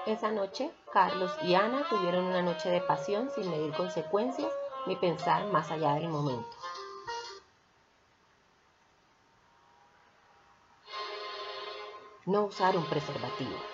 Esa noche, Carlos y Ana tuvieron una noche de pasión sin medir consecuencias ni pensar más allá del momento. No usar un preservativo.